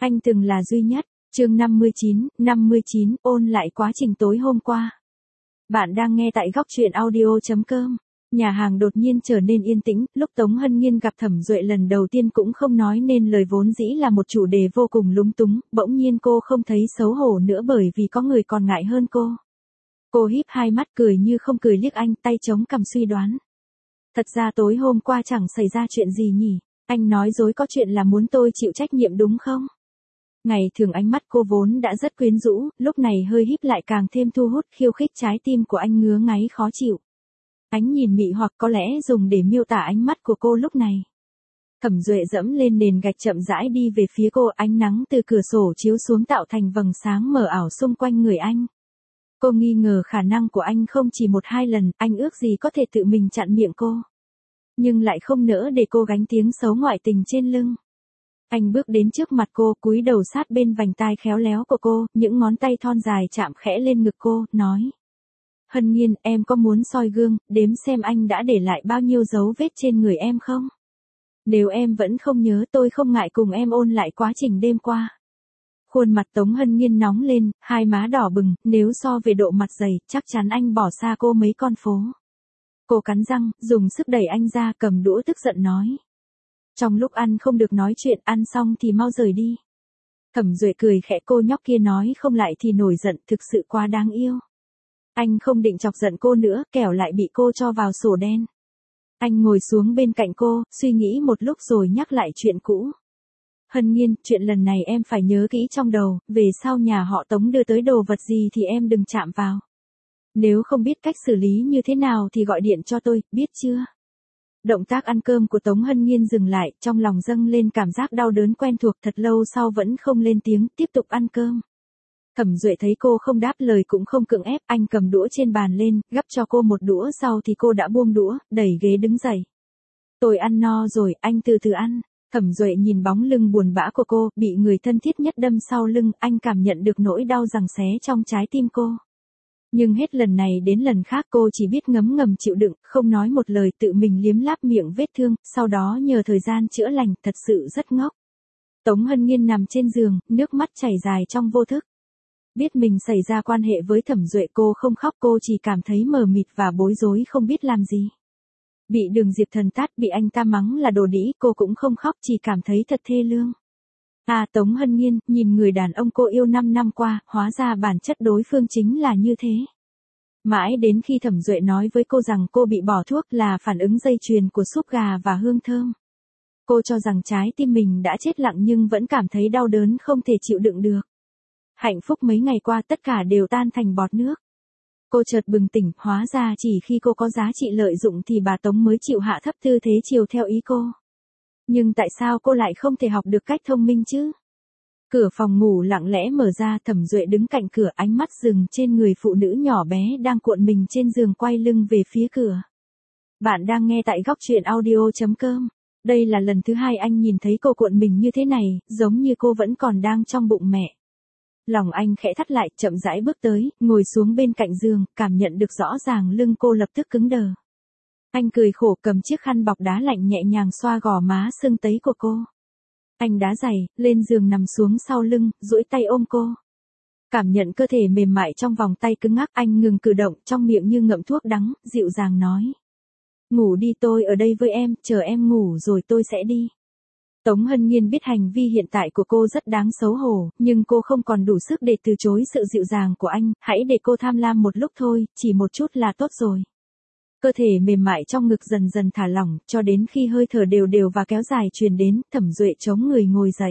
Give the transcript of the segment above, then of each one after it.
Anh từng là duy nhất. Chương 59, ôn lại quá trình tối hôm qua. Bạn đang nghe tại góc truyện audio.com. Nhà hàng đột nhiên trở nên yên tĩnh, lúc Tống Hân Nhiên gặp Thẩm Duệ lần đầu tiên cũng không nói nên lời, vốn dĩ là một chủ đề vô cùng lúng túng, bỗng nhiên cô không thấy xấu hổ nữa bởi vì có người còn ngại hơn cô. Cô híp hai mắt cười như không cười liếc anh, tay chống cằm suy đoán. Thật ra tối hôm qua chẳng xảy ra chuyện gì nhỉ, anh nói dối có chuyện là muốn tôi chịu trách nhiệm đúng không? Ngày thường ánh mắt cô vốn đã rất quyến rũ, lúc này hơi híp lại càng thêm thu hút, khiêu khích trái tim của anh ngứa ngáy khó chịu. Ánh nhìn mị hoặc có lẽ dùng để miêu tả ánh mắt của cô lúc này. Thẩm Duệ dẫm lên nền gạch chậm rãi đi về phía cô, ánh nắng từ cửa sổ chiếu xuống tạo thành vầng sáng mờ ảo xung quanh người anh. Cô nghi ngờ khả năng của anh không chỉ một hai lần, anh ước gì có thể tự mình chặn miệng cô. Nhưng lại không nỡ để cô gánh tiếng xấu ngoại tình trên lưng. Anh bước đến trước mặt cô, cúi đầu sát bên vành tai khéo léo của cô, những ngón tay thon dài chạm khẽ lên ngực cô, nói. Hân Nhiên, em có muốn soi gương, đếm xem anh đã để lại bao nhiêu dấu vết trên người em không? Nếu em vẫn không nhớ, tôi không ngại cùng em ôn lại quá trình đêm qua. Khuôn mặt Tống Hân Nhiên nóng lên, hai má đỏ bừng, nếu so về độ mặt dày, chắc chắn anh bỏ xa cô mấy con phố. Cô cắn răng, dùng sức đẩy anh ra, cầm đũa tức giận nói. Trong lúc ăn không được nói chuyện, ăn xong thì mau rời đi. Thẩm Duệ cười khẽ, cô nhóc kia nói không lại thì nổi giận, thực sự quá đáng yêu. Anh không định chọc giận cô nữa, kẻo lại bị cô cho vào sổ đen. Anh ngồi xuống bên cạnh cô, suy nghĩ một lúc rồi nhắc lại chuyện cũ. Hân Nhiên, chuyện lần này em phải nhớ kỹ trong đầu, về sau nhà họ Tống đưa tới đồ vật gì thì em đừng chạm vào. Nếu không biết cách xử lý như thế nào thì gọi điện cho tôi, biết chưa? Động tác ăn cơm của Tống Hân Nhiên dừng lại, trong lòng dâng lên cảm giác đau đớn quen thuộc, thật lâu sau vẫn không lên tiếng, tiếp tục ăn cơm. Thẩm Duệ thấy cô không đáp lời cũng không cưỡng ép, anh cầm đũa trên bàn lên, gắp cho cô một đũa, sau thì cô đã buông đũa, đẩy ghế đứng dậy. Tôi ăn no rồi, anh từ từ ăn. Thẩm Duệ nhìn bóng lưng buồn bã của cô, bị người thân thiết nhất đâm sau lưng, anh cảm nhận được nỗi đau giằng xé trong trái tim cô. Nhưng hết lần này đến lần khác cô chỉ biết ngấm ngầm chịu đựng, không nói một lời, tự mình liếm láp miệng vết thương, sau đó nhờ thời gian chữa lành, thật sự rất ngốc. Tống Hân Nhiên nằm trên giường, nước mắt chảy dài trong vô thức. Biết mình xảy ra quan hệ với Thẩm Duệ, cô không khóc, cô chỉ cảm thấy mờ mịt và bối rối không biết làm gì. Bị Đường Diệp Thần tát, bị anh ta mắng là đồ đĩ, cô cũng không khóc, chỉ cảm thấy thật thê lương. À, Tống Hân Nhiên, nhìn người đàn ông cô yêu 5 năm qua, hóa ra bản chất đối phương chính là như thế. Mãi đến khi Thẩm Duệ nói với cô rằng cô bị bỏ thuốc là phản ứng dây chuyền của súp gà và hương thơm. Cô cho rằng trái tim mình đã chết lặng nhưng vẫn cảm thấy đau đớn không thể chịu đựng được. Hạnh phúc mấy ngày qua tất cả đều tan thành bọt nước. Cô chợt bừng tỉnh, hóa ra chỉ khi cô có giá trị lợi dụng thì bà Tống mới chịu hạ thấp tư thế chiều theo ý cô. Nhưng tại sao cô lại không thể học được cách thông minh chứ? Cửa phòng ngủ lặng lẽ mở ra, Thẩm Duệ đứng cạnh cửa, ánh mắt dừng trên người phụ nữ nhỏ bé đang cuộn mình trên giường, quay lưng về phía cửa. Bạn đang nghe tại góc truyện audio.com. Đây là lần thứ hai anh nhìn thấy cô cuộn mình như thế này, giống như cô vẫn còn đang trong bụng mẹ. Lòng anh khẽ thắt lại, chậm rãi bước tới, ngồi xuống bên cạnh giường, cảm nhận được rõ ràng lưng cô lập tức cứng đờ. Anh cười khổ, cầm chiếc khăn bọc đá lạnh nhẹ nhàng xoa gò má sưng tấy của cô. Anh đá giày, lên giường nằm xuống sau lưng, duỗi tay ôm cô. Cảm nhận cơ thể mềm mại trong vòng tay cứng ngắc, anh ngừng cử động, trong miệng như ngậm thuốc đắng, dịu dàng nói. Ngủ đi, tôi ở đây với em, chờ em ngủ rồi tôi sẽ đi. Tống Hân Nhiên biết hành vi hiện tại của cô rất đáng xấu hổ, nhưng cô không còn đủ sức để từ chối sự dịu dàng của anh, hãy để cô tham lam một lúc thôi, chỉ một chút là tốt rồi. Cơ thể mềm mại trong ngực dần dần thả lỏng, cho đến khi hơi thở đều đều và kéo dài truyền đến, Thẩm Duệ chống người ngồi dậy.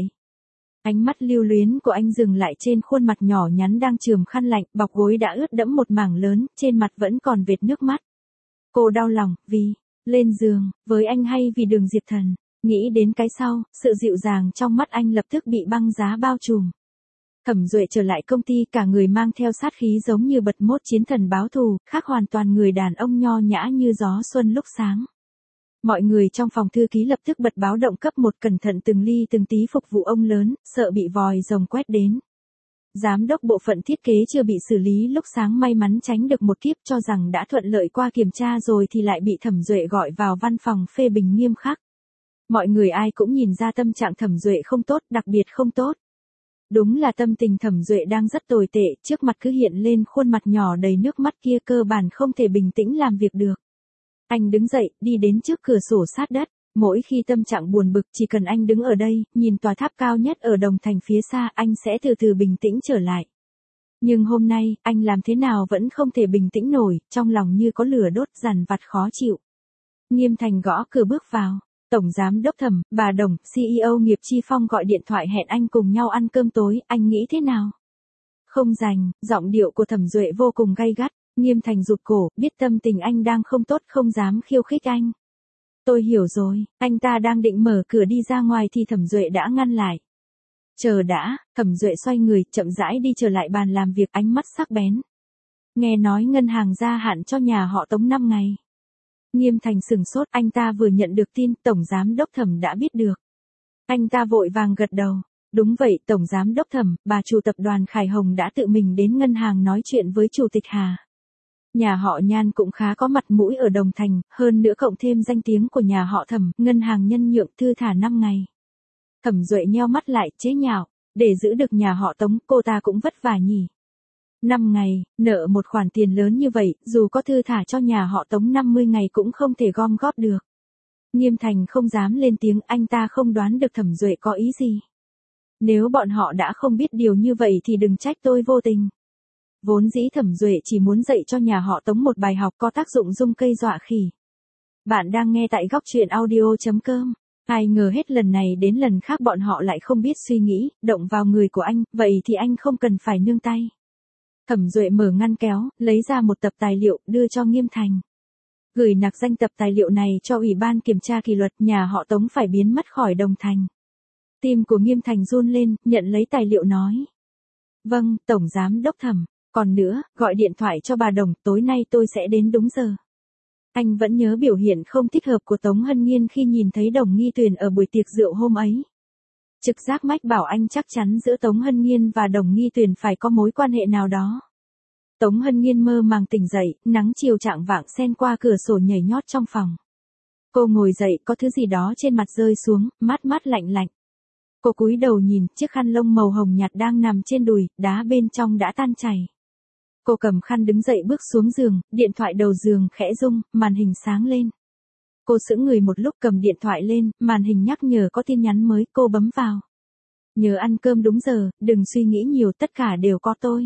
Ánh mắt lưu luyến của anh dừng lại trên khuôn mặt nhỏ nhắn đang chườm khăn lạnh, bọc gối đã ướt đẫm một mảng lớn, trên mặt vẫn còn vệt nước mắt. Cô đau lòng, vì, lên giường, với anh hay vì Đường Diệp Thần. Nghĩ đến cái sau, sự dịu dàng trong mắt anh lập tức bị băng giá bao trùm. Thẩm Duệ trở lại công ty, cả người mang theo sát khí giống như bật mốt chiến thần báo thù, khác hoàn toàn người đàn ông nho nhã như gió xuân lúc sáng. Mọi người trong phòng thư ký lập tức bật báo động cấp 1, cẩn thận từng ly từng tí phục vụ ông lớn, sợ bị vòi rồng quét đến. Giám đốc bộ phận thiết kế chưa bị xử lý lúc sáng may mắn tránh được một kiếp, cho rằng đã thuận lợi qua kiểm tra rồi thì lại bị Thẩm Duệ gọi vào văn phòng phê bình nghiêm khắc. Mọi người ai cũng nhìn ra tâm trạng Thẩm Duệ không tốt, đặc biệt không tốt. Đúng là tâm tình Thẩm Duệ đang rất tồi tệ, trước mặt cứ hiện lên khuôn mặt nhỏ đầy nước mắt kia cơ bản không thể bình tĩnh làm việc được. Anh đứng dậy, đi đến trước cửa sổ sát đất. Mỗi khi tâm trạng buồn bực, chỉ cần anh đứng ở đây, nhìn tòa tháp cao nhất ở Đồng Thành phía xa, anh sẽ từ từ bình tĩnh trở lại. Nhưng hôm nay, anh làm thế nào vẫn không thể bình tĩnh nổi, trong lòng như có lửa đốt, dằn vặt khó chịu. Nghiêm Thành gõ cửa bước vào. Tổng Giám Đốc Thẩm, bà Đồng, CEO Nghiệp Chi Phong gọi điện thoại hẹn anh cùng nhau ăn cơm tối, anh nghĩ thế nào? Không rành, giọng điệu của Thẩm Duệ vô cùng gay gắt. Nghiêm Thành rụt cổ, biết tâm tình anh đang không tốt, không dám khiêu khích anh. Tôi hiểu rồi, anh ta đang định mở cửa đi ra ngoài thì Thẩm Duệ đã ngăn lại. Chờ đã, Thẩm Duệ xoay người, chậm rãi đi trở lại bàn làm việc, ánh mắt sắc bén. Nghe nói ngân hàng gia hạn cho nhà họ Tống 5 ngày. Nghiêm Thành sửng sốt, anh ta vừa nhận được tin, Tổng Giám Đốc Thẩm đã biết được. Anh ta vội vàng gật đầu. Đúng vậy, Tổng Giám Đốc Thẩm, bà chủ tập đoàn Khải Hồng đã tự mình đến ngân hàng nói chuyện với Chủ tịch Hà. Nhà họ Nhan cũng khá có mặt mũi ở Đồng Thành, hơn nữa cộng thêm danh tiếng của nhà họ Thẩm, ngân hàng nhân nhượng thư thả 5 ngày. Thẩm Duệ nheo mắt lại, chế nhạo, để giữ được nhà họ Tống, cô ta cũng vất vả nhỉ. 5 ngày, nợ một khoản tiền lớn như vậy, dù có thư thả cho nhà họ Tống 50 ngày cũng không thể gom góp được. Nghiêm Thành không dám lên tiếng, anh ta không đoán được Thẩm Duệ có ý gì. Nếu bọn họ đã không biết điều như vậy thì đừng trách tôi vô tình. Vốn dĩ Thẩm Duệ chỉ muốn dạy cho nhà họ Tống một bài học có tác dụng dung cây dọa khỉ. Bạn đang nghe tại góc truyện audio.com. Ai ngờ hết lần này đến lần khác bọn họ lại không biết suy nghĩ, động vào người của anh, vậy thì anh không cần phải nương tay. Thẩm Duệ mở ngăn kéo, lấy ra một tập tài liệu, đưa cho Nghiêm Thành. Gửi nạc danh tập tài liệu này cho Ủy ban Kiểm tra Kỷ luật, nhà họ Tống phải biến mất khỏi Đồng Thành. Tim của Nghiêm Thành run lên, nhận lấy tài liệu nói. Vâng, Tổng Giám Đốc Thẩm. Còn nữa, gọi điện thoại cho bà Đồng, tối nay tôi sẽ đến đúng giờ. Anh vẫn nhớ biểu hiện không thích hợp của Tống Hân Nhiên khi nhìn thấy Đồng Nghi Tuyền ở buổi tiệc rượu hôm ấy. Trực giác mách bảo anh chắc chắn giữa Tống Hân Nhiên và Đồng Nghi Tuyền phải có mối quan hệ nào đó. Tống Hân Nhiên mơ màng tỉnh dậy, nắng chiều chạng vạng xen qua cửa sổ nhảy nhót trong phòng. Cô ngồi dậy, có thứ gì đó trên mặt rơi xuống, mát mát lạnh lạnh. Cô cúi đầu nhìn, chiếc khăn lông màu hồng nhạt đang nằm trên đùi, đá bên trong đã tan chảy. Cô cầm khăn đứng dậy bước xuống giường, điện thoại đầu giường khẽ rung, màn hình sáng lên. Cô sững người một lúc cầm điện thoại lên, màn hình nhắc nhở có tin nhắn mới, cô bấm vào. Nhớ ăn cơm đúng giờ, đừng suy nghĩ nhiều, tất cả đều có tôi.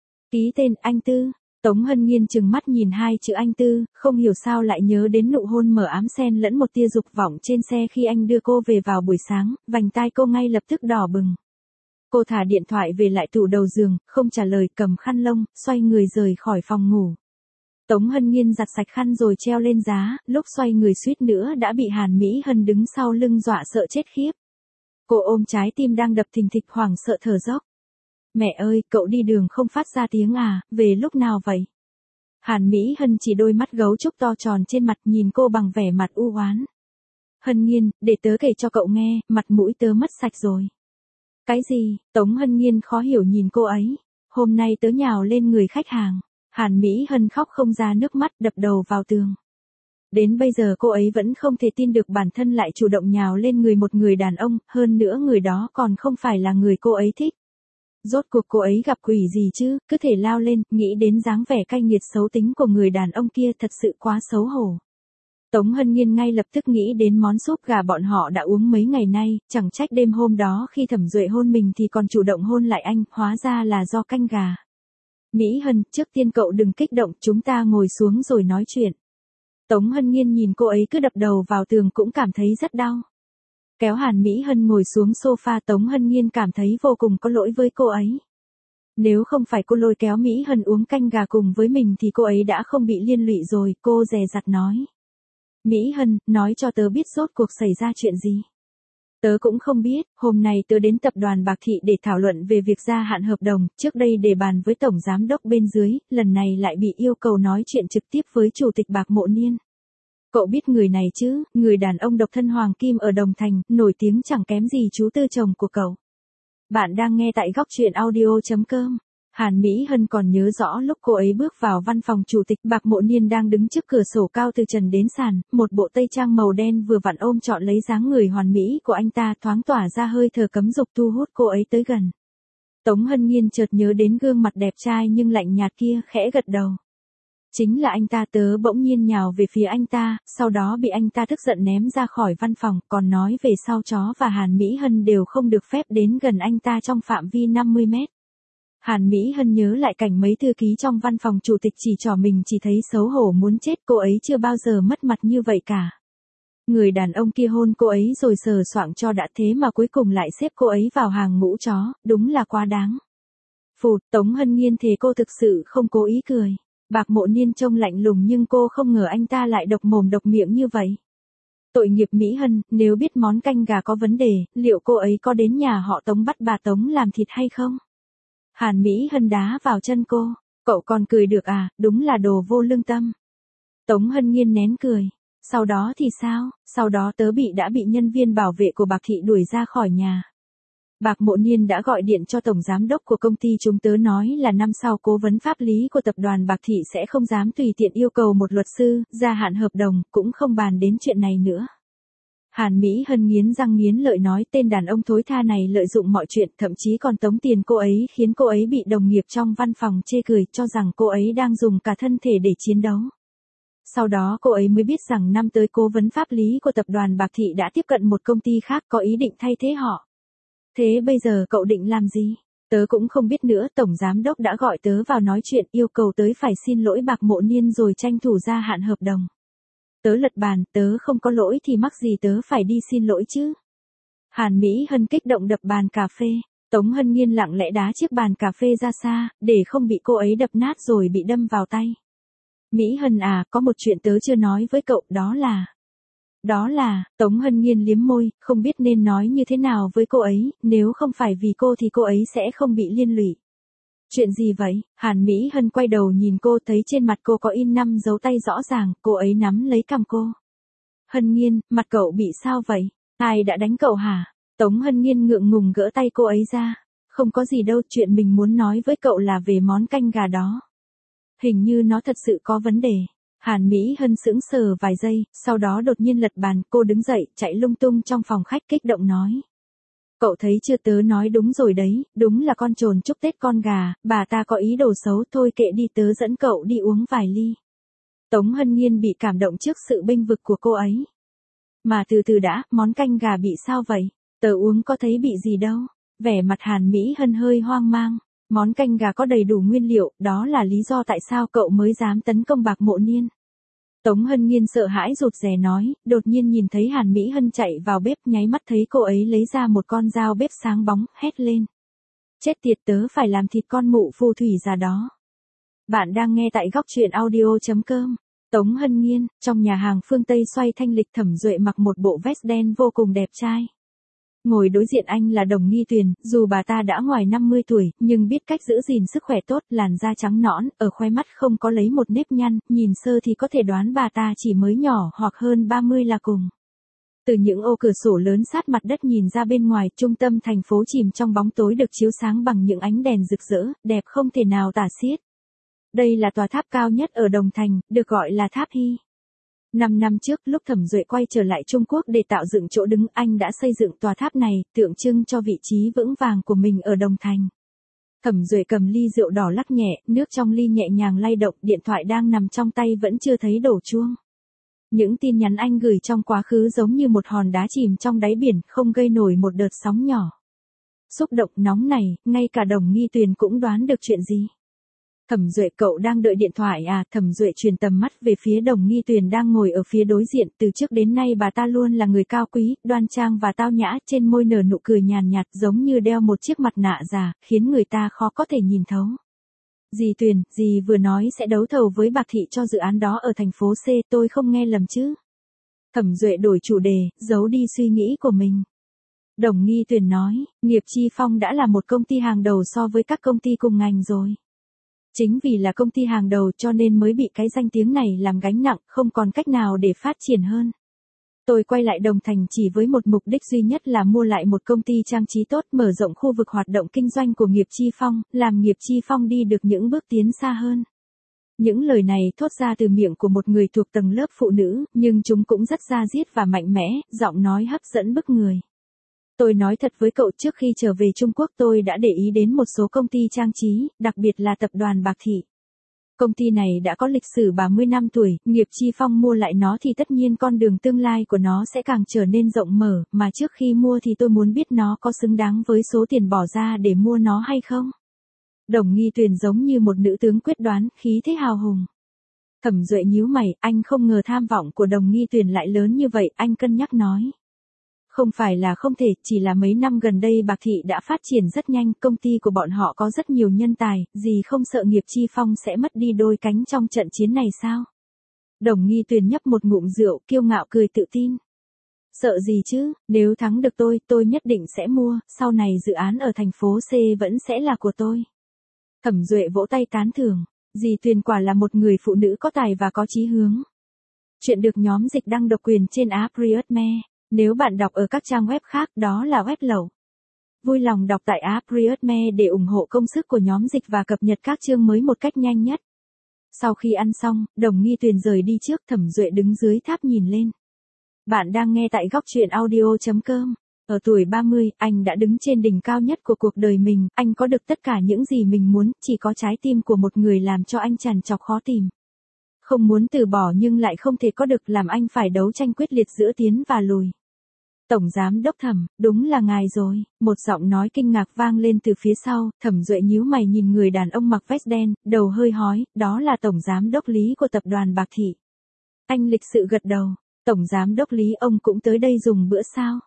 Ký tên, anh Tư. Tống Hân Nhiên trừng mắt nhìn hai chữ anh Tư, không hiểu sao lại nhớ đến nụ hôn mờ ám xen lẫn một tia dục vọng trên xe khi anh đưa cô về vào buổi sáng, vành tai cô ngay lập tức đỏ bừng. Cô thả điện thoại về lại tủ đầu giường, không trả lời, cầm khăn lông, xoay người rời khỏi phòng ngủ. Tống Hân Nhiên giặt sạch khăn rồi treo lên giá, lúc xoay người suýt nữa đã bị Hàn Mỹ Hân đứng sau lưng dọa sợ chết khiếp. Cô ôm trái tim đang đập thình thịch hoảng sợ thở dốc. Mẹ ơi, cậu đi đường không phát ra tiếng à, về lúc nào vậy? Hàn Mỹ Hân chỉ đôi mắt gấu trúc to tròn trên mặt nhìn cô bằng vẻ mặt u oán. Hân Nhiên, để tớ kể cho cậu nghe, mặt mũi tớ mất sạch rồi. Cái gì? Tống Hân Nhiên khó hiểu nhìn cô ấy. Hôm nay tớ nhào lên người khách hàng. Hàn Mỹ Hân khóc không ra nước mắt, đập đầu vào tường. Đến bây giờ cô ấy vẫn không thể tin được bản thân lại chủ động nhào lên người một người đàn ông, hơn nữa người đó còn không phải là người cô ấy thích. Rốt cuộc cô ấy gặp quỷ gì chứ, cứ thể lao lên, nghĩ đến dáng vẻ cay nghiệt xấu tính của người đàn ông kia thật sự quá xấu hổ. Tống Hân Nhiên ngay lập tức nghĩ đến món súp gà bọn họ đã uống mấy ngày nay, chẳng trách đêm hôm đó khi Thẩm Duệ hôn mình thì còn chủ động hôn lại anh, hóa ra là do canh gà. Mỹ Hân, trước tiên cậu đừng kích động, chúng ta ngồi xuống rồi nói chuyện. Tống Hân Nhiên nhìn cô ấy cứ đập đầu vào tường cũng cảm thấy rất đau. Kéo Hàn Mỹ Hân ngồi xuống sofa, Tống Hân Nhiên cảm thấy vô cùng có lỗi với cô ấy. Nếu không phải cô lôi kéo Mỹ Hân uống canh gà cùng với mình thì cô ấy đã không bị liên lụy rồi, cô dè dặt nói. Mỹ Hân, nói cho tớ biết rốt cuộc xảy ra chuyện gì. Tớ cũng không biết, hôm nay tớ đến tập đoàn Bạc Thị để thảo luận về việc gia hạn hợp đồng, trước đây để bàn với tổng giám đốc bên dưới, lần này lại bị yêu cầu nói chuyện trực tiếp với chủ tịch Bạc Mộ Niên. Cậu biết người này chứ, người đàn ông độc thân Hoàng Kim ở Đồng Thành, nổi tiếng chẳng kém gì chú tư chồng của cậu. Bạn đang nghe tại góc truyện audio.com. Hàn Mỹ Hân còn nhớ rõ lúc cô ấy bước vào văn phòng chủ tịch Bạc Mộ Niên đang đứng trước cửa sổ cao từ trần đến sàn, một bộ tây trang màu đen vừa vặn ôm trọn lấy dáng người hoàn mỹ của anh ta, thoáng tỏa ra hơi thở cấm dục thu hút cô ấy tới gần. Tống Hân Nhiên chợt nhớ đến gương mặt đẹp trai nhưng lạnh nhạt kia, khẽ gật đầu. Chính là anh ta. Tớ bỗng nhiên nhào về phía anh ta, sau đó bị anh ta tức giận ném ra khỏi văn phòng, còn nói về sau chó và Hàn Mỹ Hân đều không được phép đến gần anh ta trong phạm vi 50 mét. Hàn Mỹ Hân nhớ lại cảnh mấy thư ký trong văn phòng chủ tịch chỉ trỏ mình, chỉ thấy xấu hổ muốn chết, cô ấy chưa bao giờ mất mặt như vậy cả. Người đàn ông kia hôn cô ấy rồi sờ soạng cho đã, thế mà cuối cùng lại xếp cô ấy vào hàng ngũ chó, đúng là quá đáng. Phụt, Tống Hân Nhiên thề cô thực sự không cố ý cười. Bạc Mộ Niên trông lạnh lùng nhưng cô không ngờ anh ta lại độc mồm độc miệng như vậy. Tội nghiệp Mỹ Hân, nếu biết món canh gà có vấn đề, liệu cô ấy có đến nhà họ Tống bắt bà Tống làm thịt hay không? Hàn Mỹ Hân đá vào chân cô. Cậu còn cười được à, đúng là đồ vô lương tâm. Tống Hân Nhiên nén cười. Sau đó thì sao? Sau đó tớ đã bị nhân viên bảo vệ của Bạc Thị đuổi ra khỏi nhà. Bạc Mộ Niên đã gọi điện cho tổng giám đốc của công ty chúng tớ, nói là năm sau cố vấn pháp lý của tập đoàn Bạc Thị sẽ không dám tùy tiện yêu cầu một luật sư, gia hạn hợp đồng, cũng không bàn đến chuyện này nữa. Hàn Mỹ Hân nghiến răng nghiến lợi nói tên đàn ông thối tha này lợi dụng mọi chuyện, thậm chí còn tống tiền cô ấy, khiến cô ấy bị đồng nghiệp trong văn phòng chê cười, cho rằng cô ấy đang dùng cả thân thể để chiến đấu. Sau đó cô ấy mới biết rằng năm tới cố vấn pháp lý của tập đoàn Bạc Thị đã tiếp cận một công ty khác có ý định thay thế họ. Thế bây giờ cậu định làm gì? Tớ cũng không biết nữa, tổng giám đốc đã gọi tớ vào nói chuyện, yêu cầu tớ phải xin lỗi Bạc Mộ Niên rồi tranh thủ gia hạn hợp đồng. Tớ lật bàn, tớ không có lỗi thì mắc gì tớ phải đi xin lỗi chứ. Hàn Mỹ Hân kích động đập bàn cà phê. Tống Hân Nhiên lặng lẽ đá chiếc bàn cà phê ra xa, để không bị cô ấy đập nát rồi bị đâm vào tay. Mỹ Hân à, có một chuyện tớ chưa nói với cậu, đó là, Tống Hân Nhiên liếm môi, không biết nên nói như thế nào với cô ấy, nếu không phải vì cô thì cô ấy sẽ không bị liên lụy. Chuyện gì vậy? Hàn Mỹ Hân quay đầu nhìn cô, thấy trên mặt cô có in 5 dấu tay rõ ràng, cô ấy nắm lấy cằm cô. Hân Nhiên, mặt cậu bị sao vậy? Ai đã đánh cậu hả? Tống Hân Nhiên ngượng ngùng gỡ tay cô ấy ra. Không có gì đâu, chuyện mình muốn nói với cậu là về món canh gà đó. Hình như nó thật sự có vấn đề. Hàn Mỹ Hân sững sờ vài giây, sau đó đột nhiên lật bàn, cô đứng dậy, chạy lung tung trong phòng khách kích động nói. Cậu thấy chưa, tớ nói đúng rồi đấy, đúng là con trồn chúc Tết con gà, bà ta có ý đồ xấu, thôi kệ đi, tớ dẫn cậu đi uống vài ly. Tống Hân Nhiên bị cảm động trước sự bênh vực của cô ấy. Mà từ từ đã, món canh gà bị sao vậy? Tớ uống có thấy bị gì đâu. Vẻ mặt Hàn Mỹ Hân hơi hoang mang. Món canh gà có đầy đủ nguyên liệu, đó là lý do tại sao cậu mới dám tấn công Bạc Mộ Niên. Tống Hân Nhiên sợ hãi rụt rè nói, đột nhiên nhìn thấy Hàn Mỹ Hân chạy vào bếp, nháy mắt thấy cô ấy lấy ra một con dao bếp sáng bóng, hét lên. Chết tiệt, tớ phải làm thịt con mụ phù thủy già đó. Bạn đang nghe tại góc truyện audio.com. Tống Hân Nhiên, trong nhà hàng phương Tây xoay thanh lịch, Thẩm Duệ mặc một bộ vest đen vô cùng đẹp trai. Ngồi đối diện anh là Đồng Nghi Tuyền, dù bà ta đã ngoài 50 tuổi, nhưng biết cách giữ gìn sức khỏe tốt, làn da trắng nõn, ở khóe mắt không có lấy một nếp nhăn, nhìn sơ thì có thể đoán bà ta chỉ mới nhỏ hoặc hơn 30 là cùng. Từ những ô cửa sổ lớn sát mặt đất nhìn ra bên ngoài, trung tâm thành phố chìm trong bóng tối được chiếu sáng bằng những ánh đèn rực rỡ, đẹp không thể nào tả xiết. Đây là tòa tháp cao nhất ở Đồng Thành, được gọi là Tháp Hy. 5 năm trước, lúc Thẩm Duệ quay trở lại Trung Quốc để tạo dựng chỗ đứng, anh đã xây dựng tòa tháp này, tượng trưng cho vị trí vững vàng của mình ở Đồng Thành. Thẩm Duệ cầm ly rượu đỏ lắc nhẹ, nước trong ly nhẹ nhàng lay động, điện thoại đang nằm trong tay vẫn chưa thấy đổ chuông. Những tin nhắn anh gửi trong quá khứ giống như một hòn đá chìm trong đáy biển, không gây nổi một đợt sóng nhỏ. Xúc động nóng này, ngay cả Đồng Nghi Tuyền cũng đoán được chuyện gì. Thẩm Duệ, cậu đang đợi điện thoại à? Thẩm Duệ truyền tầm mắt về phía Đồng Nghi Tuyền đang ngồi ở phía đối diện, từ trước đến nay bà ta luôn là người cao quý, đoan trang và tao nhã, trên môi nở nụ cười nhàn nhạt giống như đeo một chiếc mặt nạ già, khiến người ta khó có thể nhìn thấu. Dì Tuyền, dì vừa nói sẽ đấu thầu với Bạc Thị cho dự án đó ở thành phố C, tôi không nghe lầm chứ? Thẩm Duệ đổi chủ đề, giấu đi suy nghĩ của mình. Đồng Nghi Tuyền nói, Nghiệp Chi Phong đã là một công ty hàng đầu so với các công ty cùng ngành rồi. Chính vì là công ty hàng đầu cho nên mới bị cái danh tiếng này làm gánh nặng, không còn cách nào để phát triển hơn. Tôi quay lại Đồng Thành chỉ với một mục đích duy nhất là mua lại một công ty trang trí tốt, mở rộng khu vực hoạt động kinh doanh của Nghiệp Chi Phong, làm Nghiệp Chi Phong đi được những bước tiến xa hơn. Những lời này thốt ra từ miệng của một người thuộc tầng lớp phụ nữ, nhưng chúng cũng rất da diết và mạnh mẽ, giọng nói hấp dẫn bức người. Tôi nói thật với cậu, trước khi trở về Trung Quốc tôi đã để ý đến một số công ty trang trí, đặc biệt là tập đoàn Bạc Thị. Công ty này đã có lịch sử 30 năm tuổi, Nghiệp Chi Phong mua lại nó thì tất nhiên con đường tương lai của nó sẽ càng trở nên rộng mở, mà trước khi mua thì tôi muốn biết nó có xứng đáng với số tiền bỏ ra để mua nó hay không. Đồng Nghi Tuyền giống như một nữ tướng quyết đoán, khí thế hào hùng. Thẩm Duệ nhíu mày, anh không ngờ tham vọng của Đồng Nghi Tuyền lại lớn như vậy, anh cân nhắc nói. Không phải là không thể, chỉ là mấy năm gần đây Bạc Thị đã phát triển rất nhanh, công ty của bọn họ có rất nhiều nhân tài, gì không sợ Nghiệp Chi Phong sẽ mất đi đôi cánh trong trận chiến này sao? Đồng Nghi Tuyền nhấp một ngụm rượu, kiêu ngạo cười tự tin. Sợ gì chứ, nếu thắng được tôi nhất định sẽ mua, sau này dự án ở thành phố C vẫn sẽ là của tôi. Thẩm Duệ vỗ tay tán thưởng, dì Tuyền quả là một người phụ nữ có tài và có chí hướng. Chuyện được nhóm dịch đăng độc quyền trên app Riotme. Nếu bạn đọc ở các trang web khác đó là web lậu. Vui lòng đọc tại app Riotme để ủng hộ công sức của nhóm dịch và cập nhật các chương mới một cách nhanh nhất. Sau khi ăn xong, Đồng Nghi Tuyền rời đi trước, Thẩm Duệ đứng dưới tháp nhìn lên. Bạn đang nghe tại góc truyện audio.com. Ở tuổi 30, anh đã đứng trên đỉnh cao nhất của cuộc đời mình, anh có được tất cả những gì mình muốn, chỉ có trái tim của một người làm cho anh trằn trọc khó tìm. Không muốn từ bỏ nhưng lại không thể có được, làm anh phải đấu tranh quyết liệt giữa tiến và lùi. Tổng giám đốc Thẩm, đúng là ngài rồi, một giọng nói kinh ngạc vang lên từ phía sau, Thẩm Duệ nhíu mày nhìn người đàn ông mặc vest đen, đầu hơi hói, đó là tổng giám đốc Lý của tập đoàn Bạc Thị. Anh lịch sự gật đầu, tổng giám đốc Lý, ông cũng tới đây dùng bữa sao?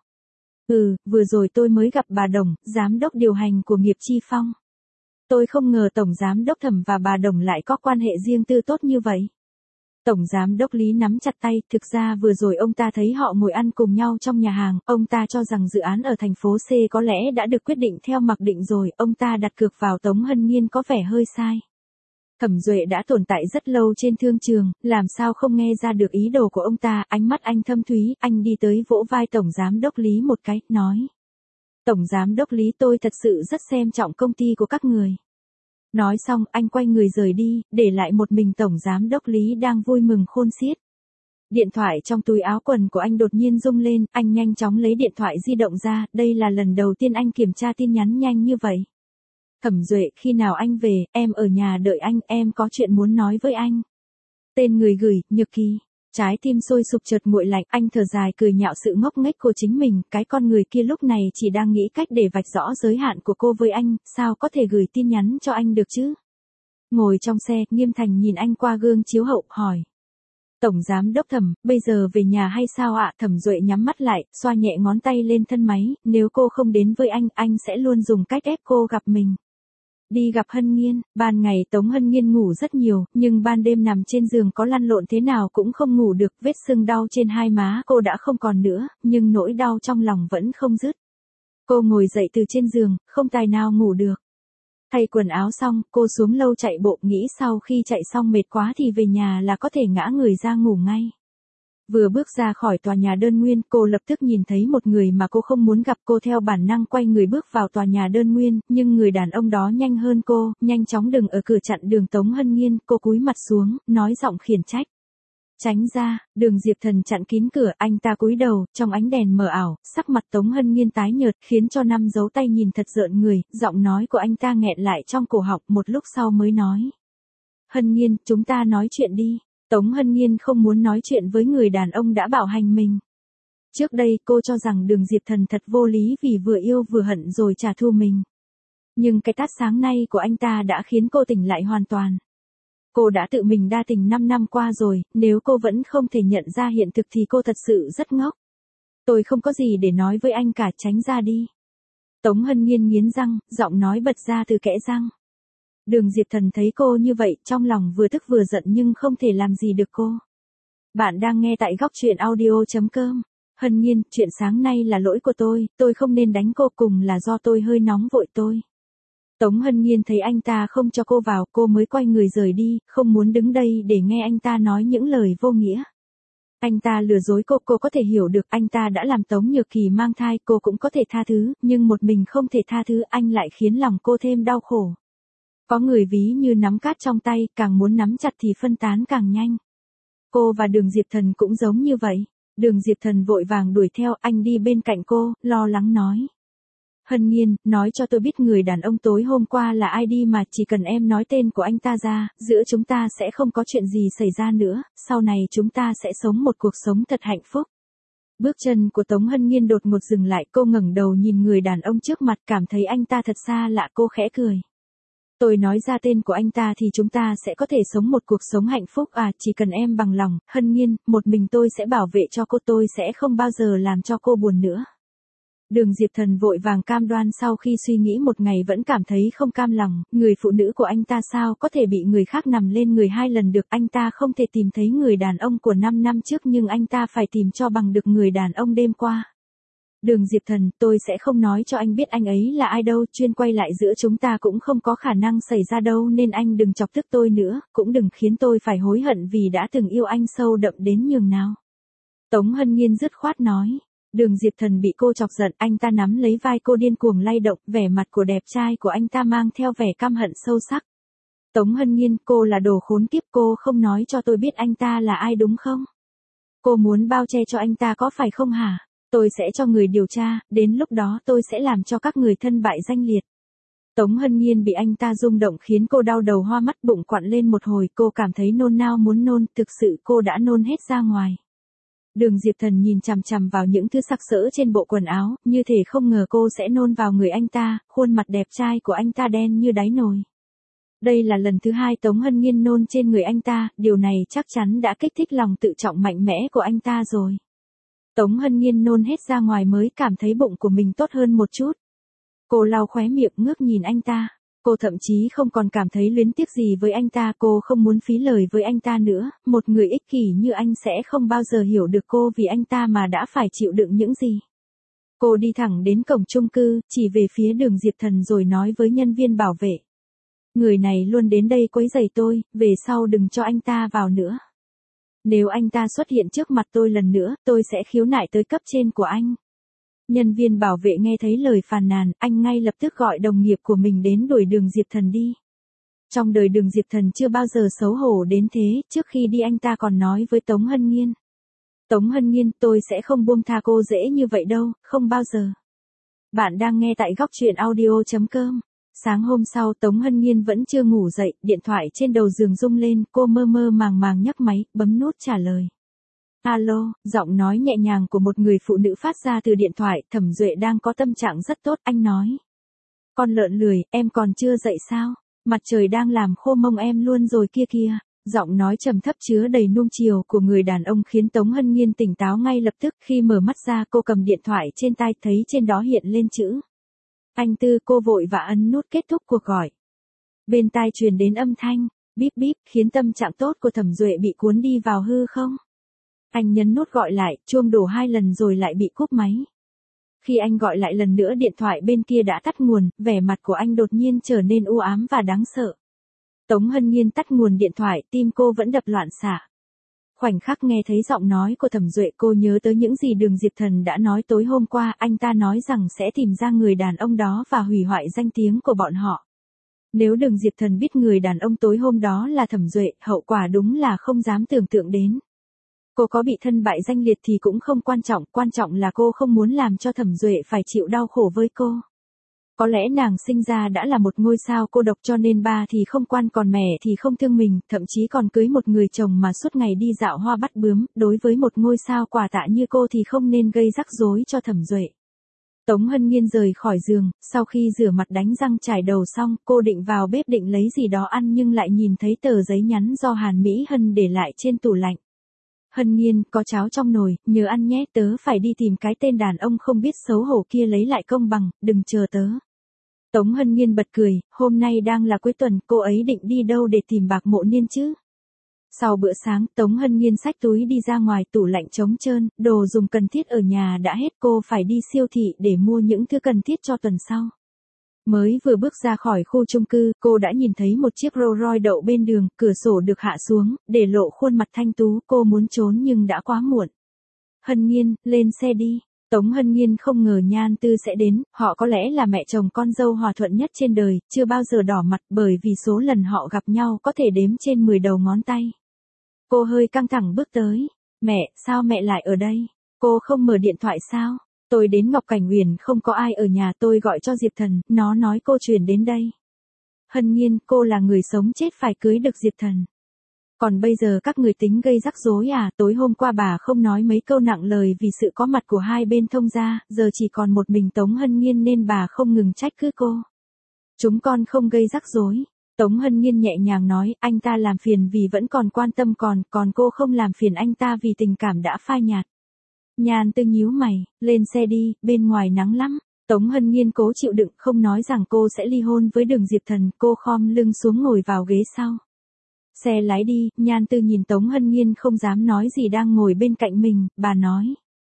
Vừa rồi tôi mới gặp bà Đồng, giám đốc điều hành của Nghiệp Chi Phong. Tôi không ngờ tổng giám đốc Thẩm và bà Đồng lại có quan hệ riêng tư tốt như vậy. Tổng giám đốc Lý nắm chặt tay, thực ra vừa rồi ông ta thấy họ ngồi ăn cùng nhau trong nhà hàng, ông ta cho rằng dự án ở thành phố C có lẽ đã được quyết định theo mặc định rồi, ông ta đặt cược vào Tống Hân Nghiên có vẻ hơi sai. Thẩm Duệ đã tồn tại rất lâu trên thương trường, làm sao không nghe ra được ý đồ của ông ta, ánh mắt anh thâm thúy, anh đi tới vỗ vai tổng giám đốc Lý một cái, nói. Tổng giám đốc Lý, tôi thật sự rất xem trọng công ty của các người. Nói xong, anh quay người rời đi, để lại một mình tổng giám đốc Lý đang vui mừng khôn xiết. Điện thoại trong túi áo quần của anh đột nhiên rung lên, anh nhanh chóng lấy điện thoại di động ra, đây là lần đầu tiên anh kiểm tra tin nhắn nhanh như vậy. Thẩm Duệ, khi nào anh về, em ở nhà đợi anh, em có chuyện muốn nói với anh. Tên người gửi, Nhược Kỳ. Trái tim sôi sục chợt nguội lạnh, anh thở dài cười nhạo sự ngốc nghếch của chính mình, cái con người kia lúc này chỉ đang nghĩ cách để vạch rõ giới hạn của cô với anh, sao có thể gửi tin nhắn cho anh được chứ? Ngồi trong xe, Nghiêm Thành nhìn anh qua gương chiếu hậu, hỏi. Tổng giám đốc Thẩm, bây giờ về nhà hay sao ạ? Thẩm Duệ nhắm mắt lại, xoa nhẹ ngón tay lên thân máy, nếu cô không đến với anh sẽ luôn dùng cách ép cô gặp mình. Đi gặp Hân Nghiên, ban ngày Tống Hân Nghiên ngủ rất nhiều, nhưng ban đêm nằm trên giường có lăn lộn thế nào cũng không ngủ được, vết sưng đau trên hai má cô đã không còn nữa, nhưng nỗi đau trong lòng vẫn không dứt. Cô ngồi dậy từ trên giường, không tài nào ngủ được. Thay quần áo xong, cô xuống lâu chạy bộ, nghĩ sau khi chạy xong mệt quá thì về nhà là có thể ngã người ra ngủ ngay. Vừa bước ra khỏi tòa nhà đơn nguyên, cô lập tức nhìn thấy một người mà cô không muốn gặp, cô theo bản năng quay người bước vào tòa nhà đơn nguyên, nhưng người đàn ông đó nhanh hơn cô, nhanh chóng đứng ở cửa chặn đường Tống Hân Nghiên, cô cúi mặt xuống, nói giọng khiển trách. Tránh ra, Đường Diệp Thần chặn kín cửa, anh ta cúi đầu, trong ánh đèn mờ ảo, sắc mặt Tống Hân Nghiên tái nhợt, khiến cho năm dấu tay nhìn thật rợn người, giọng nói của anh ta nghẹn lại trong cổ họng, một lúc sau mới nói. Hân Nghiên, chúng ta nói chuyện đi. Tống Hân Nghiên không muốn nói chuyện với người đàn ông đã bạo hành mình. Trước đây cô cho rằng Đường Diệp Thần thật vô lý vì vừa yêu vừa hận rồi trả thù mình. Nhưng cái tát sáng nay của anh ta đã khiến cô tỉnh lại hoàn toàn. Cô đã tự mình đa tình 5 năm qua rồi, nếu cô vẫn không thể nhận ra hiện thực thì cô thật sự rất ngốc. Tôi không có gì để nói với anh cả, tránh ra đi. Tống Hân Nghiên nghiến răng, giọng nói bật ra từ kẽ răng. Đường Diệp Thần thấy cô như vậy, trong lòng vừa tức vừa giận nhưng không thể làm gì được cô. Bạn đang nghe tại góc truyện audio.com. Hân Nghiên, chuyện sáng nay là lỗi của tôi không nên đánh cô, cùng là do tôi hơi nóng vội tôi. Tống Hân Nghiên thấy anh ta không cho cô vào, cô mới quay người rời đi, không muốn đứng đây để nghe anh ta nói những lời vô nghĩa. Anh ta lừa dối cô có thể hiểu được, anh ta đã làm Tống Nhược Kỳ mang thai, cô cũng có thể tha thứ, nhưng một mình không thể tha thứ, anh lại khiến lòng cô thêm đau khổ. Có người ví như nắm cát trong tay, càng muốn nắm chặt thì phân tán càng nhanh. Cô và Đường Diệp Thần cũng giống như vậy. Đường Diệp Thần vội vàng đuổi theo, anh đi bên cạnh cô, lo lắng nói. Hân Nhiên, nói cho tôi biết người đàn ông tối hôm qua là ai đi mà, chỉ cần em nói tên của anh ta ra, giữa chúng ta sẽ không có chuyện gì xảy ra nữa, sau này chúng ta sẽ sống một cuộc sống thật hạnh phúc. Bước chân của Tống Hân Nhiên đột ngột dừng lại, cô ngẩng đầu nhìn người đàn ông trước mặt, cảm thấy anh ta thật xa lạ, cô khẽ cười. Tôi nói ra tên của anh ta thì chúng ta sẽ có thể sống một cuộc sống hạnh phúc à, chỉ cần em bằng lòng, Hân Nhiên, một mình tôi sẽ bảo vệ cho cô, tôi sẽ không bao giờ làm cho cô buồn nữa. Đường Diệp Thần vội vàng cam đoan, sau khi suy nghĩ một ngày vẫn cảm thấy không cam lòng, người phụ nữ của anh ta sao có thể bị người khác nằm lên người 2 lần được, anh ta không thể tìm thấy người đàn ông của 5 năm trước nhưng anh ta phải tìm cho bằng được người đàn ông đêm qua. Đường Diệp Thần, tôi sẽ không nói cho anh biết anh ấy là ai đâu, chuyện quay lại giữa chúng ta cũng không có khả năng xảy ra đâu, nên anh đừng chọc tức tôi nữa, cũng đừng khiến tôi phải hối hận vì đã từng yêu anh sâu đậm đến nhường nào. Tống Hân Nhiên dứt khoát nói. Đường Diệp Thần bị cô chọc giận, anh ta nắm lấy vai cô điên cuồng lay động, vẻ mặt của đẹp trai của anh ta mang theo vẻ căm hận sâu sắc. Tống Hân Nhiên, cô là đồ khốn kiếp, cô không nói cho tôi biết anh ta là ai đúng không? Cô muốn bao che cho anh ta có phải không hả? Tôi sẽ cho người điều tra, đến lúc đó tôi sẽ làm cho các người thân bại danh liệt. Tống Hân Nhiên bị anh ta rung động khiến cô đau đầu hoa mắt, bụng quặn lên một hồi, cô cảm thấy nôn nao muốn nôn, thực sự cô đã nôn hết ra ngoài. Đường Diệp Thần nhìn chằm chằm vào những thứ sặc sỡ trên bộ quần áo, như thể không ngờ cô sẽ nôn vào người anh ta, khuôn mặt đẹp trai của anh ta đen như đáy nồi. Đây là lần thứ 2 Tống Hân Nhiên nôn trên người anh ta, điều này chắc chắn đã kích thích lòng tự trọng mạnh mẽ của anh ta rồi. Tống Hân Nhiên nôn hết ra ngoài mới cảm thấy bụng của mình tốt hơn một chút. Cô lau khóe miệng ngước nhìn anh ta. Cô thậm chí không còn cảm thấy luyến tiếc gì với anh ta, cô không muốn phí lời với anh ta nữa, một người ích kỷ như anh sẽ không bao giờ hiểu được cô vì anh ta mà đã phải chịu đựng những gì. Cô đi thẳng đến cổng chung cư, chỉ về phía Đường Diệp Thần rồi nói với nhân viên bảo vệ. Người này luôn đến đây quấy rầy tôi, về sau đừng cho anh ta vào nữa. Nếu anh ta xuất hiện trước mặt tôi lần nữa, tôi sẽ khiếu nại tới cấp trên của anh. Nhân viên bảo vệ nghe thấy lời phàn nàn, anh ngay lập tức gọi đồng nghiệp của mình đến đuổi Đường Diệp Thần đi. Trong đời Đường Diệp Thần chưa bao giờ xấu hổ đến thế, trước khi đi anh ta còn nói với Tống Hân Nhiên. Tống Hân Nhiên, tôi sẽ không buông tha cô dễ như vậy đâu, không bao giờ. Bạn đang nghe tại góc truyện audio.com. Sáng hôm sau Tống Hân Nhiên vẫn chưa ngủ dậy, điện thoại trên đầu giường rung lên, cô mơ mơ màng màng nhấc máy, bấm nút trả lời. Alo, giọng nói nhẹ nhàng của một người phụ nữ phát ra từ điện thoại, Thẩm Duệ đang có tâm trạng rất tốt, anh nói. Con lợn lười, em còn chưa dậy sao? Mặt trời đang làm khô mông em luôn rồi kia kìa. Giọng nói trầm thấp chứa đầy nuông chiều của người đàn ông khiến Tống Hân Nhiên tỉnh táo ngay lập tức, khi mở mắt ra cô cầm điện thoại trên tay thấy trên đó hiện lên chữ. Anh Tư, cô vội vã ấn nút kết thúc cuộc gọi. Bên tai truyền đến âm thanh, bíp bíp, khiến tâm trạng tốt của Thẩm Duệ bị cuốn đi vào hư không. Anh nhấn nút gọi lại, chuông đổ 2 lần rồi lại bị cúp máy. Khi anh gọi lại lần nữa điện thoại bên kia đã tắt nguồn, vẻ mặt của anh đột nhiên trở nên u ám và đáng sợ. Tống Hân Nhiên tắt nguồn điện thoại, tim cô vẫn đập loạn xạ. Khoảnh khắc nghe thấy giọng nói của Thẩm Duệ, cô nhớ tới những gì Đường Diệp Thần đã nói tối hôm qua, anh ta nói rằng sẽ tìm ra người đàn ông đó và hủy hoại danh tiếng của bọn họ. Nếu Đường Diệp Thần biết người đàn ông tối hôm đó là Thẩm Duệ, hậu quả đúng là không dám tưởng tượng đến. Cô có bị thân bại danh liệt thì cũng không quan trọng là cô không muốn làm cho Thẩm Duệ phải chịu đau khổ với cô. Có lẽ nàng sinh ra đã là một ngôi sao cô độc cho nên ba thì không quan còn mẹ thì không thương mình, thậm chí còn cưới một người chồng mà suốt ngày đi dạo hoa bắt bướm, đối với một ngôi sao quả tạ như cô thì không nên gây rắc rối cho Thẩm Duệ. Tống Hân Nhiên rời khỏi giường, sau khi rửa mặt đánh răng chải đầu xong, cô định vào bếp định lấy gì đó ăn nhưng lại nhìn thấy tờ giấy nhắn do Hàn Mỹ Hân để lại trên tủ lạnh. Hân Nhiên, có cháo trong nồi, nhớ ăn nhé, tớ phải đi tìm cái tên đàn ông không biết xấu hổ kia lấy lại công bằng, đừng chờ tớ. Tống Hân Nhiên bật cười, hôm nay đang là cuối tuần, cô ấy định đi đâu để tìm Bạc Mộ Niên chứ? Sau bữa sáng, Tống Hân Nhiên xách túi đi ra ngoài, tủ lạnh trống trơn, đồ dùng cần thiết ở nhà đã hết, cô phải đi siêu thị để mua những thứ cần thiết cho tuần sau. Mới vừa bước ra khỏi khu chung cư, cô đã nhìn thấy một chiếc Rolls Royce đậu bên đường, cửa sổ được hạ xuống, để lộ khuôn mặt thanh tú, cô muốn trốn nhưng đã quá muộn. Hân Nhiên, lên xe đi. Tống Hân Nhiên không ngờ Nhan Tư sẽ đến, họ có lẽ là mẹ chồng con dâu hòa thuận nhất trên đời, chưa bao giờ đỏ mặt bởi vì số lần họ gặp nhau có thể đếm trên 10 đầu ngón tay. Cô hơi căng thẳng bước tới. Mẹ, sao mẹ lại ở đây? Cô không mở điện thoại sao? Tôi đến Ngọc Cảnh Uyển không có ai ở nhà, tôi gọi cho Diệp Thần, nó nói cô chuyển đến đây. Hân Nhiên, cô là người sống chết phải cưới được Diệp Thần. Còn bây giờ các người tính gây rắc rối à? Tối hôm qua bà không nói mấy câu nặng lời vì sự có mặt của hai bên thông gia, giờ chỉ còn một mình Tống Hân Nhiên nên bà không ngừng trách cứ cô. Chúng con không gây rắc rối. Tống Hân Nhiên nhẹ nhàng nói, anh ta làm phiền vì vẫn còn quan tâm, còn cô không làm phiền anh ta vì tình cảm đã phai nhạt. Nhan Tư nhíu mày, lên xe đi, bên ngoài nắng lắm. Tống Hân Nhiên cố chịu đựng, không nói rằng cô sẽ ly hôn với Đường Diệp Thần, cô khom lưng xuống ngồi vào ghế sau. Xe lái đi, Nhan Tư nhìn Tống Hân Nhiên không dám nói gì đang ngồi bên cạnh mình, bà nói.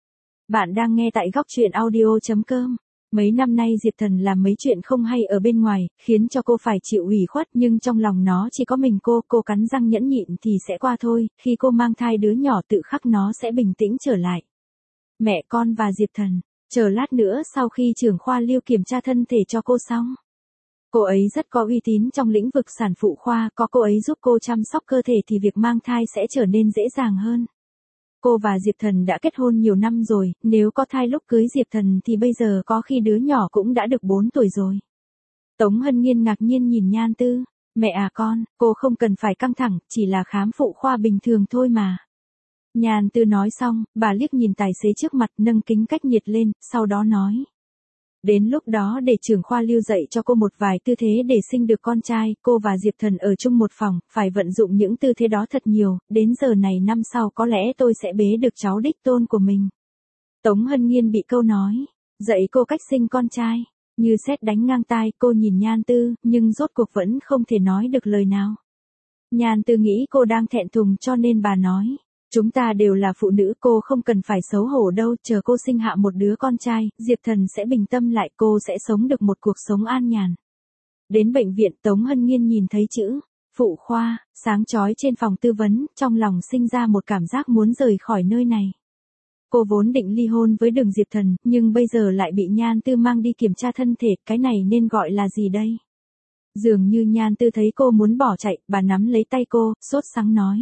Bạn đang nghe tại góc truyện audio.com. Mấy năm nay Diệp Thần làm mấy chuyện không hay ở bên ngoài, khiến cho cô phải chịu ủy khuất, nhưng trong lòng nó chỉ có mình cô cắn răng nhẫn nhịn thì sẽ qua thôi, khi cô mang thai đứa nhỏ tự khắc nó sẽ bình tĩnh trở lại. Mẹ con và Diệp Thần, chờ lát nữa sau khi trưởng khoa Lưu kiểm tra thân thể cho cô xong. Cô ấy rất có uy tín trong lĩnh vực sản phụ khoa, có cô ấy giúp cô chăm sóc cơ thể thì việc mang thai sẽ trở nên dễ dàng hơn. Cô và Diệp Thần đã kết hôn nhiều năm rồi, nếu có thai lúc cưới Diệp Thần thì bây giờ có khi đứa nhỏ cũng đã được 4 tuổi rồi. Tống Hân Nhiên ngạc nhiên nhìn Nhan Tư, mẹ à con, cô không cần phải căng thẳng, chỉ là khám phụ khoa bình thường thôi mà. Nhan Tư nói xong, bà liếc nhìn tài xế trước mặt nâng kính cách nhiệt lên, sau đó nói. Đến lúc đó để trưởng khoa Lưu dạy cho cô một vài tư thế để sinh được con trai, cô và Diệp Thần ở chung một phòng, phải vận dụng những tư thế đó thật nhiều, đến giờ này năm sau có lẽ tôi sẽ bế được cháu đích tôn của mình. Tống Hân Nhiên bị câu nói, dạy cô cách sinh con trai, như sét đánh ngang tai, cô nhìn Nhan Tư, nhưng rốt cuộc vẫn không thể nói được lời nào. Nhan Tư nghĩ cô đang thẹn thùng cho nên bà nói. Chúng ta đều là phụ nữ, cô không cần phải xấu hổ đâu, chờ cô sinh hạ một đứa con trai, Diệp Thần sẽ bình tâm lại, cô sẽ sống được một cuộc sống an nhàn. Đến bệnh viện, Tống Hân Nhiên nhìn thấy chữ phụ khoa sáng chói trên phòng tư vấn, trong lòng sinh ra một cảm giác muốn rời khỏi nơi này. Cô vốn định ly hôn với Đường Diệp Thần, nhưng bây giờ lại bị Nhan Tư mang đi kiểm tra thân thể, cái này nên gọi là gì đây? Dường như Nhan Tư thấy cô muốn bỏ chạy, bà nắm lấy tay cô, sốt sắng nói.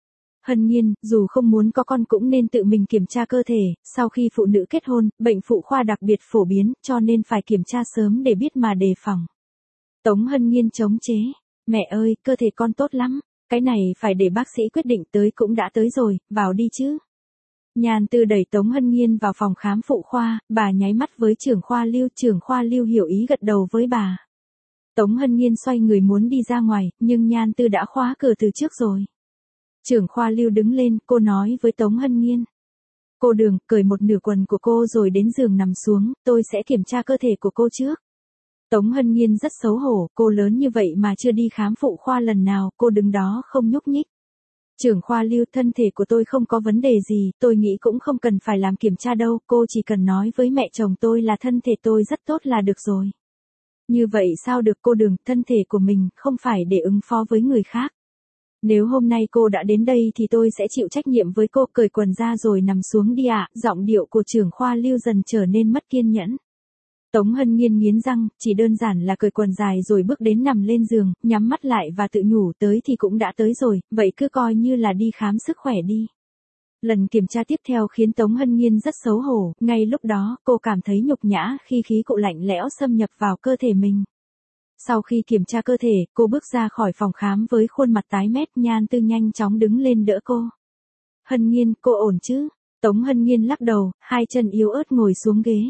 Hân Nhiên, dù không muốn có con cũng nên tự mình kiểm tra cơ thể, sau khi phụ nữ kết hôn, bệnh phụ khoa đặc biệt phổ biến, cho nên phải kiểm tra sớm để biết mà đề phòng. Tống Hân Nhiên chống chế, mẹ ơi, cơ thể con tốt lắm, cái này phải để bác sĩ quyết định, tới cũng đã tới rồi, vào đi chứ. Nhan Tư đẩy Tống Hân Nhiên vào phòng khám phụ khoa, bà nháy mắt với trưởng khoa Lưu hiểu ý gật đầu với bà. Tống Hân Nhiên xoay người muốn đi ra ngoài, nhưng Nhan Tư đã khóa cửa từ trước rồi. Trưởng khoa Lưu đứng lên, cô nói với Tống Hân Nhiên. Cô Đường, cởi một nửa quần của cô rồi đến giường nằm xuống, tôi sẽ kiểm tra cơ thể của cô trước. Tống Hân Nhiên rất xấu hổ, cô lớn như vậy mà chưa đi khám phụ khoa lần nào, cô đứng đó không nhúc nhích. Trưởng khoa Lưu, thân thể của tôi không có vấn đề gì, tôi nghĩ cũng không cần phải làm kiểm tra đâu, cô chỉ cần nói với mẹ chồng tôi là thân thể tôi rất tốt là được rồi. Như vậy sao được cô Đường, thân thể của mình không phải để ứng phó với người khác. Nếu hôm nay cô đã đến đây thì tôi sẽ chịu trách nhiệm với cô, cởi quần ra rồi nằm xuống đi ạ. Giọng điệu của trưởng khoa Lưu dần trở nên mất kiên nhẫn. Tống Hân Nhiên nghiến răng, chỉ đơn giản là cởi quần dài rồi bước đến nằm lên giường, nhắm mắt lại và tự nhủ tới thì cũng đã tới rồi, vậy cứ coi như là đi khám sức khỏe đi. Lần kiểm tra tiếp theo khiến Tống Hân Nhiên rất xấu hổ, ngay lúc đó cô cảm thấy nhục nhã khi khí cụ lạnh lẽo xâm nhập vào cơ thể mình. Sau khi kiểm tra cơ thể, cô bước ra khỏi phòng khám với khuôn mặt tái mét, Nhan Tư nhanh chóng đứng lên đỡ cô. Hân Nhiên, cô ổn chứ? Tống Hân Nhiên lắc đầu, hai chân yếu ớt ngồi xuống ghế.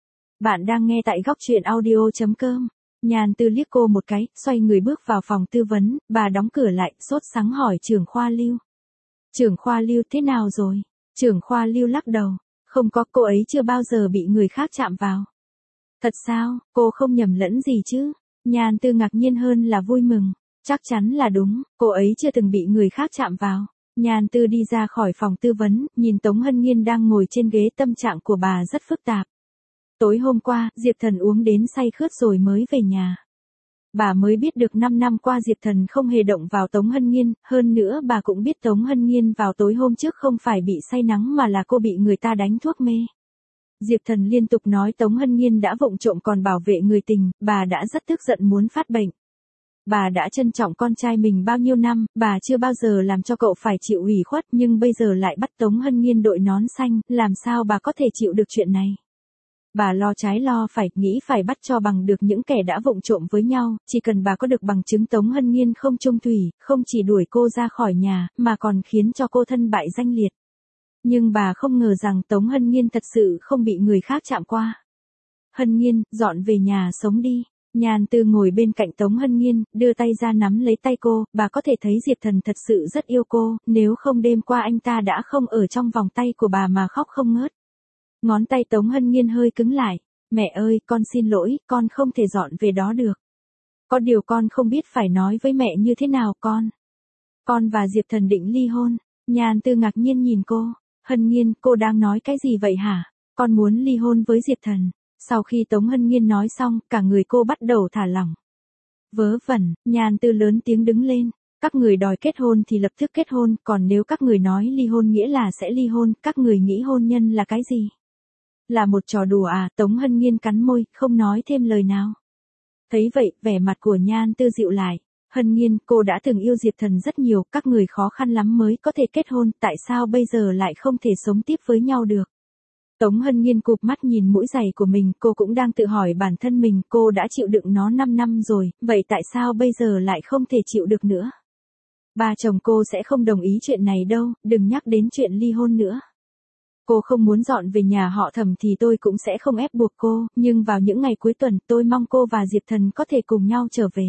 Bạn đang nghe tại góc truyện audio.com. Nhan Tư liếc cô một cái, xoay người bước vào phòng tư vấn, bà đóng cửa lại, sốt sắng hỏi trưởng khoa Lưu. Trưởng khoa Lưu thế nào rồi? Trưởng khoa Lưu lắc đầu, không có, cô ấy chưa bao giờ bị người khác chạm vào. Thật sao, cô không nhầm lẫn gì chứ? Nhan Tư ngạc nhiên hơn là vui mừng. Chắc chắn là đúng, cô ấy chưa từng bị người khác chạm vào. Nhan Tư đi ra khỏi phòng tư vấn, nhìn Tống Hân Nhiên đang ngồi trên ghế, tâm trạng của bà rất phức tạp. Tối hôm qua, Diệp Thần uống đến say khướt rồi mới về nhà. Bà mới biết được 5 năm qua Diệp Thần không hề động vào Tống Hân Nhiên, hơn nữa bà cũng biết Tống Hân Nhiên vào tối hôm trước không phải bị say nắng mà là cô bị người ta đánh thuốc mê. Diệp Thần liên tục nói Tống Hân Nhiên đã vụng trộm còn bảo vệ người tình, bà đã rất tức giận muốn phát bệnh. Bà đã trân trọng con trai mình bao nhiêu năm, bà chưa bao giờ làm cho cậu phải chịu ủy khuất, nhưng bây giờ lại bắt Tống Hân Nhiên đội nón xanh, làm sao bà có thể chịu được chuyện này? Bà lo trái lo phải, nghĩ phải bắt cho bằng được những kẻ đã vụng trộm với nhau, chỉ cần bà có được bằng chứng Tống Hân Nhiên không chung thủy, không chỉ đuổi cô ra khỏi nhà, mà còn khiến cho cô thân bại danh liệt. Nhưng bà không ngờ rằng Tống Hân Nhiên thật sự không bị người khác chạm qua. Hân Nhiên, dọn về nhà sống đi. Nhan Tư ngồi bên cạnh Tống Hân Nhiên, đưa tay ra nắm lấy tay cô, bà có thể thấy Diệp Thần thật sự rất yêu cô, nếu không đêm qua anh ta đã không ở trong vòng tay của bà mà khóc không ngớt. Ngón tay Tống Hân Nhiên hơi cứng lại, mẹ ơi, con xin lỗi, con không thể dọn về đó được. Có điều con không biết phải nói với mẹ như thế nào con. Con và Diệp Thần định ly hôn. Nhan Tư ngạc nhiên nhìn cô, Hân Nhiên, cô đang nói cái gì vậy hả? Con muốn ly hôn với Diệp Thần. Sau khi Tống Hân Nhiên nói xong, cả người cô bắt đầu thả lỏng. Vớ vẩn, Nhan Tư lớn tiếng đứng lên. Các người đòi kết hôn thì lập tức kết hôn, còn nếu các người nói ly hôn nghĩa là sẽ ly hôn, các người nghĩ hôn nhân là cái gì? Là một trò đùa à? Tống Hân Nhiên cắn môi, không nói thêm lời nào. Thấy vậy, vẻ mặt của Nhan Tư dịu lại. Hân Nhiên, cô đã từng yêu Diệp Thần rất nhiều, các người khó khăn lắm mới có thể kết hôn, tại sao bây giờ lại không thể sống tiếp với nhau được? Tống Hân Nhiên cụp mắt nhìn mũi giày của mình, cô cũng đang tự hỏi bản thân mình, cô đã chịu đựng nó 5 năm rồi, vậy tại sao bây giờ lại không thể chịu được nữa? Ba chồng cô sẽ không đồng ý chuyện này đâu, đừng nhắc đến chuyện ly hôn nữa. Cô không muốn dọn về nhà họ Thẩm thì tôi cũng sẽ không ép buộc cô, nhưng vào những ngày cuối tuần tôi mong cô và Diệp Thần có thể cùng nhau trở về.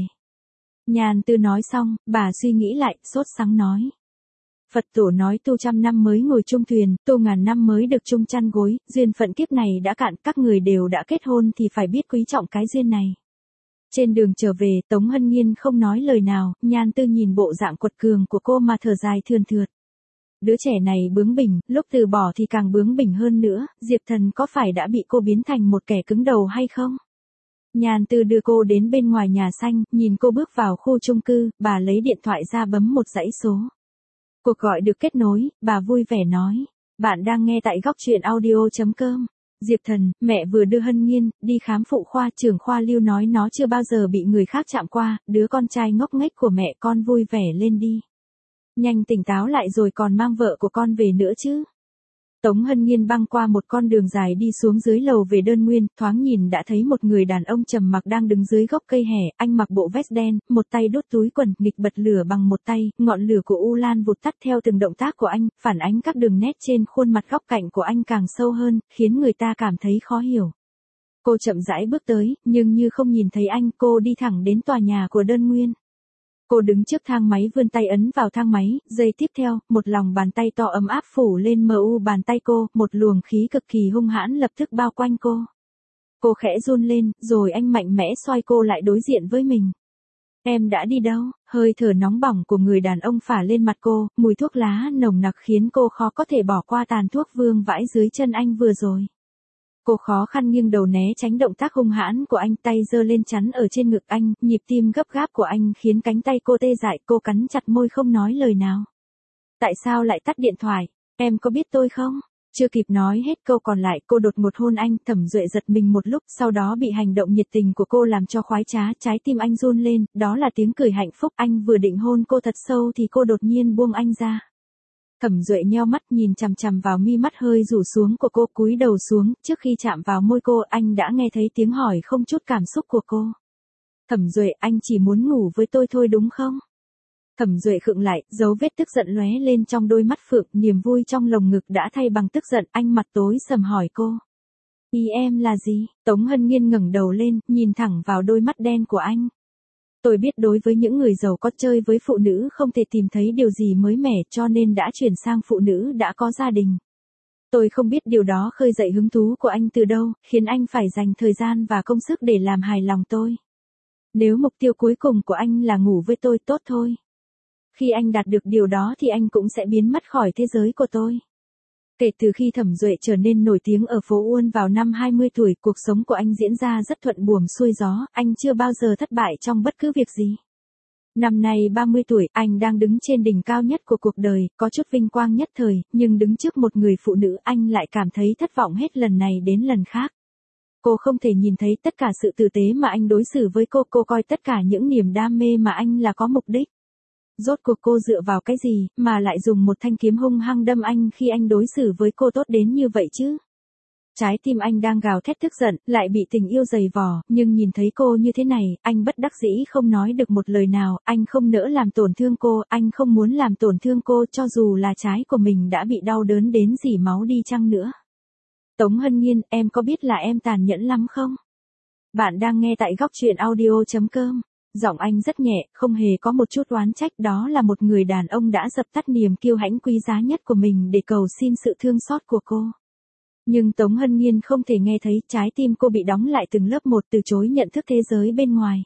Nhan Tư nói xong, bà suy nghĩ lại, sốt sắng nói. Phật tổ nói tu 100 năm mới ngồi chung thuyền, tu 1000 năm mới được chung chăn gối, duyên phận kiếp này đã cạn, các người đều đã kết hôn thì phải biết quý trọng cái duyên này. Trên đường trở về, Tống Hân Nhiên không nói lời nào, Nhan Tư nhìn bộ dạng quật cường của cô mà thở dài thườn thượt. Đứa trẻ này bướng bỉnh, lúc từ bỏ thì càng bướng bỉnh hơn nữa, Diệp Thần có phải đã bị cô biến thành một kẻ cứng đầu hay không? Nhan Tư đưa cô đến bên ngoài nhà xanh, nhìn cô bước vào khu chung cư, bà lấy điện thoại ra bấm một dãy số. Cuộc gọi được kết nối, bà vui vẻ nói. Bạn đang nghe tại góc truyện audio.com. Diệp Thần, mẹ vừa đưa Hân Nhiên đi khám phụ khoa, trưởng khoa Lưu nói nó chưa bao giờ bị người khác chạm qua, đứa con trai ngốc nghếch của mẹ con vui vẻ lên đi. Nhanh tỉnh táo lại rồi còn mang vợ của con về nữa chứ. Tống Hân Nhiên băng qua một con đường dài đi xuống dưới lầu về đơn nguyên, thoáng nhìn đã thấy một người đàn ông trầm mặc đang đứng dưới gốc cây hẻ, anh mặc bộ vest đen, một tay đút túi quần, nghịch bật lửa bằng một tay, ngọn lửa của U Lan vụt tắt theo từng động tác của anh, phản ánh các đường nét trên khuôn mặt góc cạnh của anh càng sâu hơn, khiến người ta cảm thấy khó hiểu. Cô chậm rãi bước tới, nhưng như không nhìn thấy anh, cô đi thẳng đến tòa nhà của đơn nguyên. Cô đứng trước thang máy vươn tay ấn vào thang máy, giây tiếp theo, một lòng bàn tay to ấm áp phủ lên mu bàn tay cô, một luồng khí cực kỳ hung hãn lập tức bao quanh cô. Cô khẽ run lên, rồi anh mạnh mẽ xoay cô lại đối diện với mình. Em đã đi đâu? Hơi thở nóng bỏng của người đàn ông phả lên mặt cô, mùi thuốc lá nồng nặc khiến cô khó có thể bỏ qua tàn thuốc vương vãi dưới chân anh vừa rồi. Cô khó khăn nghiêng đầu né tránh động tác hung hãn của anh, tay giơ lên chắn ở trên ngực anh, nhịp tim gấp gáp của anh khiến cánh tay cô tê dại, cô cắn chặt môi không nói lời nào. Tại sao lại tắt điện thoại? Em có biết tôi không? Chưa kịp nói hết câu còn lại, cô đột ngột hôn anh, Thẩm Duệ giật mình một lúc, sau đó bị hành động nhiệt tình của cô làm cho khoái trá, trái tim anh run lên, đó là tiếng cười hạnh phúc, anh vừa định hôn cô thật sâu thì cô đột nhiên buông anh ra. Thẩm Duệ nheo mắt nhìn chằm chằm vào mi mắt hơi rủ xuống của cô, cúi đầu xuống, trước khi chạm vào môi cô, anh đã nghe thấy tiếng hỏi không chút cảm xúc của cô. Thẩm Duệ, anh chỉ muốn ngủ với tôi thôi đúng không? Thẩm Duệ khựng lại, dấu vết tức giận lóe lên trong đôi mắt phượng, niềm vui trong lồng ngực đã thay bằng tức giận, anh mặt tối sầm hỏi cô. Ý em là gì? Tống Hân Nhiên ngẩng đầu lên, nhìn thẳng vào đôi mắt đen của anh. Tôi biết đối với những người giàu có, chơi với phụ nữ không thể tìm thấy điều gì mới mẻ, cho nên đã chuyển sang phụ nữ đã có gia đình. Tôi không biết điều đó khơi dậy hứng thú của anh từ đâu, khiến anh phải dành thời gian và công sức để làm hài lòng tôi. Nếu mục tiêu cuối cùng của anh là ngủ với tôi, tốt thôi. Khi anh đạt được điều đó thì anh cũng sẽ biến mất khỏi thế giới của tôi. Kể từ khi Thẩm Duệ trở nên nổi tiếng ở phố Uôn vào năm 20 tuổi, cuộc sống của anh diễn ra rất thuận buồm xuôi gió, anh chưa bao giờ thất bại trong bất cứ việc gì. Năm nay 30 tuổi, anh đang đứng trên đỉnh cao nhất của cuộc đời, có chút vinh quang nhất thời, nhưng đứng trước một người phụ nữ anh lại cảm thấy thất vọng hết lần này đến lần khác. Cô không thể nhìn thấy tất cả sự tử tế mà anh đối xử với cô coi tất cả những niềm đam mê mà anh là có mục đích. Rốt cuộc cô dựa vào cái gì, mà lại dùng một thanh kiếm hung hăng đâm anh khi anh đối xử với cô tốt đến như vậy chứ? Trái tim anh đang gào thét tức giận, lại bị tình yêu dày vò, nhưng nhìn thấy cô như thế này, anh bất đắc dĩ không nói được một lời nào, anh không nỡ làm tổn thương cô, anh không muốn làm tổn thương cô cho dù là trái của mình đã bị đau đớn đến rỉ máu đi chăng nữa. Tống Hân Nhiên, em có biết là em tàn nhẫn lắm không? Bạn đang nghe tại góc truyện audio.com. Giọng anh rất nhẹ, không hề có một chút oán trách, đó là một người đàn ông đã dập tắt niềm kiêu hãnh quý giá nhất của mình để cầu xin sự thương xót của cô. Nhưng Tống Hân Nhiên không thể nghe thấy, trái tim cô bị đóng lại từng lớp một, từ chối nhận thức thế giới bên ngoài.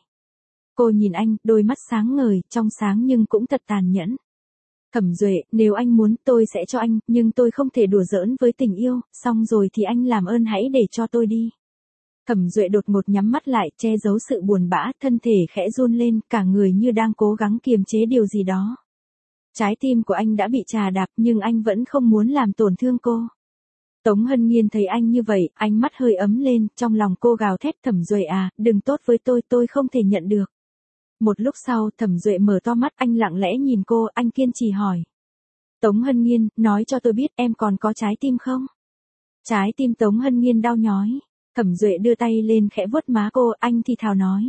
Cô nhìn anh, đôi mắt sáng ngời, trong sáng nhưng cũng thật tàn nhẫn. Thẩm Duệ, nếu anh muốn tôi sẽ cho anh, nhưng tôi không thể đùa giỡn với tình yêu, xong rồi thì anh làm ơn hãy để cho tôi đi. Thẩm Duệ đột ngột nhắm mắt lại, che giấu sự buồn bã, thân thể khẽ run lên, cả người như đang cố gắng kiềm chế điều gì đó. Trái tim của anh đã bị trà đạp nhưng anh vẫn không muốn làm tổn thương cô. Tống Hân Nhiên thấy anh như vậy, ánh mắt hơi ấm lên, trong lòng cô gào thét, Thẩm Duệ à, đừng tốt với tôi không thể nhận được. Một lúc sau, Thẩm Duệ mở to mắt, anh lặng lẽ nhìn cô, anh kiên trì hỏi. Tống Hân Nhiên, nói cho tôi biết em còn có trái tim không? Trái tim Tống Hân Nhiên đau nhói. Thẩm Duệ đưa tay lên khẽ vuốt má cô, anh thì thào nói.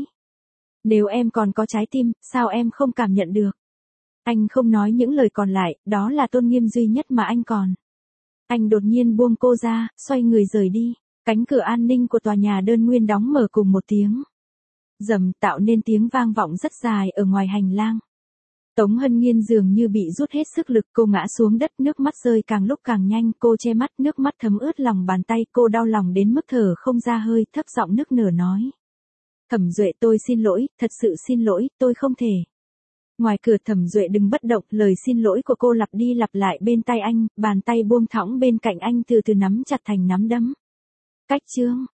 Nếu em còn có trái tim, sao em không cảm nhận được? Anh không nói những lời còn lại, đó là tôn nghiêm duy nhất mà anh còn. Anh đột nhiên buông cô ra, xoay người rời đi. Cánh cửa an ninh của tòa nhà đơn nguyên đóng mở cùng một tiếng rầm, tạo nên tiếng vang vọng rất dài ở ngoài hành lang. Tống Hân Nhiên dường như bị rút hết sức lực, cô ngã xuống đất, nước mắt rơi càng lúc càng nhanh, cô che mắt, nước mắt thấm ướt lòng bàn tay, cô đau lòng đến mức thở không ra hơi, thấp giọng nức nở nói. Thẩm Duệ, tôi xin lỗi, thật sự xin lỗi, tôi không thể. Ngoài cửa Thẩm Duệ đứng bất động, lời xin lỗi của cô lặp đi lặp lại bên tai anh, bàn tay buông thõng bên cạnh anh từ từ nắm chặt thành nắm đấm. Cách chương